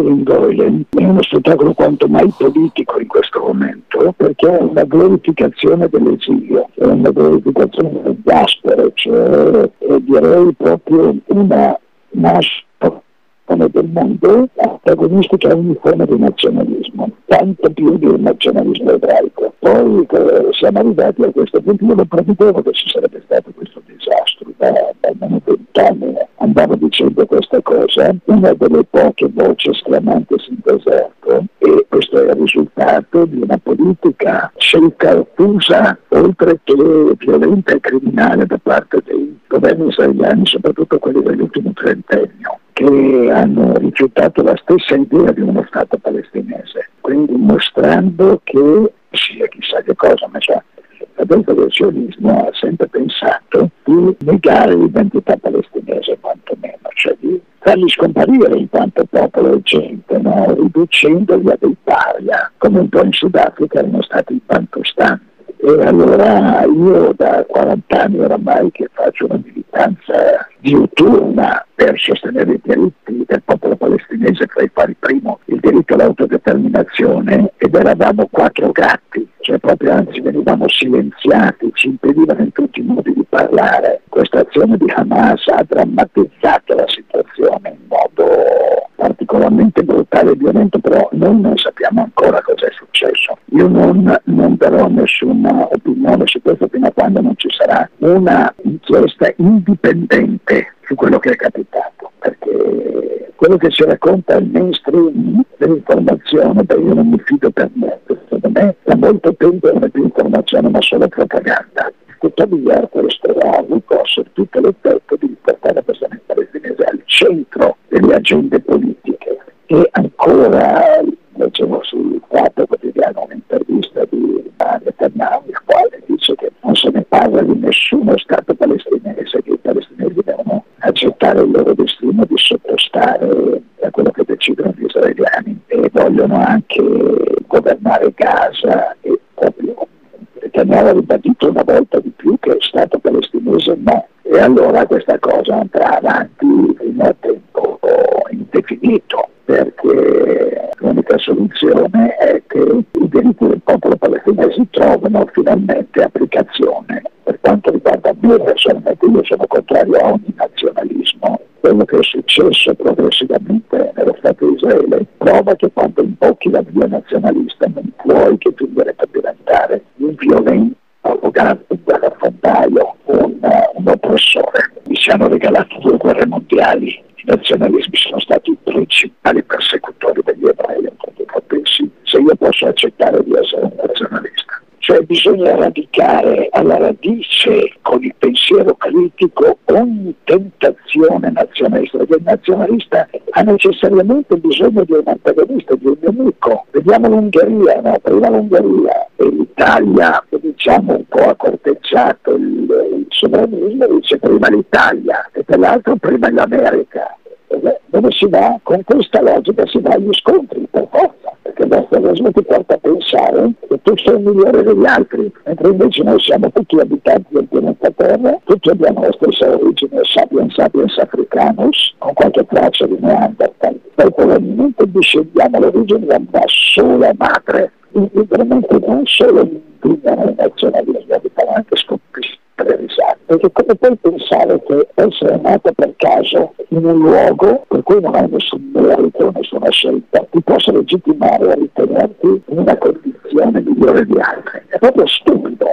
Baden-Doyle è uno spettacolo quanto mai politico in questo momento, perché è una glorificazione dell'esilio, è una glorificazione del diaspora, cioè direi proprio una nascita del mondo antagonistica a ogni forma di nazionalismo, tanto più di un nazionalismo ebraico. Poi siamo arrivati a questo punto, io lo prevedevo che ci sarebbe stato questo disastro, da almeno 20 anni andavo dicendo questa cosa, una delle poche voci esclamanti in deserto, e questo è il risultato di una politica scelta ottusa, oltre che violenta e criminale da parte dei governi israeliani, soprattutto quelli dell'ultimo trentennio, che hanno rifiutato la stessa idea di uno Stato palestinese, quindi mostrando che sia chissà che cosa, ma la destra del sionismo ha sempre pensato di negare l'identità palestinese quantomeno, cioè di farli scomparire in quanto popolo e gente, no? Riducendoli a dei paria, come un po' in Sudafrica erano stati i Bantustan. E allora io da 40 anni oramai che faccio una militanza diuturna per sostenere i diritti del popolo palestinese, tra i quali primo il diritto all'autodeterminazione, ed eravamo 4 gatti, cioè proprio anzi venivamo silenziati, ci impedivano in tutti i modi di parlare. Questa azione di Hamas ha drammatizzato la situazione in modo particolarmente brutale e violento, però noi non sappiamo ancora cosa è successo. Io non darò nessuna opinione su questo fino a quando non ci sarà una inchiesta indipendente su quello che è capitato, perché quello che si racconta al mainstream dell'informazione, io non mi fido per niente, secondo me da molto tempo non è più informazione ma solo propaganda. Tuttavia questo ha ricorso tutto l'effetto di portare la questione palestinese al centro delle agende politiche. E ancora leggevo sul Fatto Quotidiano un'intervista di Netanyahu, il quale dice che non se ne parla di nessuno Stato palestinese, che i palestinesi devono accettare il loro destino di sottostare a quello che decidono gli israeliani, e vogliono anche governare Gaza, e proprio Netanyahu ha ribadito una volta di più che è Stato palestinese no. E allora questa cosa andrà avanti fino a tempo indefinito, perché l'unica soluzione è che i diritti del popolo palestinese trovano finalmente applicazione. Per quanto riguarda me personalmente, io sono contrario a ogni nazionalismo. Quello che è successo progressivamente nello Stato di Israele prova che quando imbocchi la via nazionalista non puoi che finire per diventare un violento, arrogante, un guerrafondaio, un oppressore. Mi si hanno regalato 2 guerre mondiali, i nazionalismi sono stati i principali persecutori degli ebrei, pensi se io posso accettare di essere un nazionalista. Cioè bisogna radicare alla radice con il pensiero critico ogni tentazione nazionalista, perché il nazionalista ha necessariamente bisogno di un antagonista, di un nemico. Vediamo l'Ungheria, no? Prima l'Ungheria e l'Italia, che diciamo un po' ha corteggiato il sovranismo, dice prima l'Italia e per l'altro prima l'America. Dove si va? Con questa logica si va agli scontri per forza, perché il nazionalismo ti porta a pensare che tu sei il migliore degli altri, mentre invece noi siamo tutti abitanti del pianeta Terra, tutti abbiamo la stessa origine, sapiens africanus, con qualche traccia di Neanderthal, poi probabilmente discendiamo l'origine da una sola madre, veramente non solo in nazionalismo, ma anche scoprire. Perché come puoi pensare che essere nato per caso in un luogo per cui non hai nessun merito, nessuna scelta, ti possa legittimare a ritenerti in una condizione migliore di altri? È proprio stupido,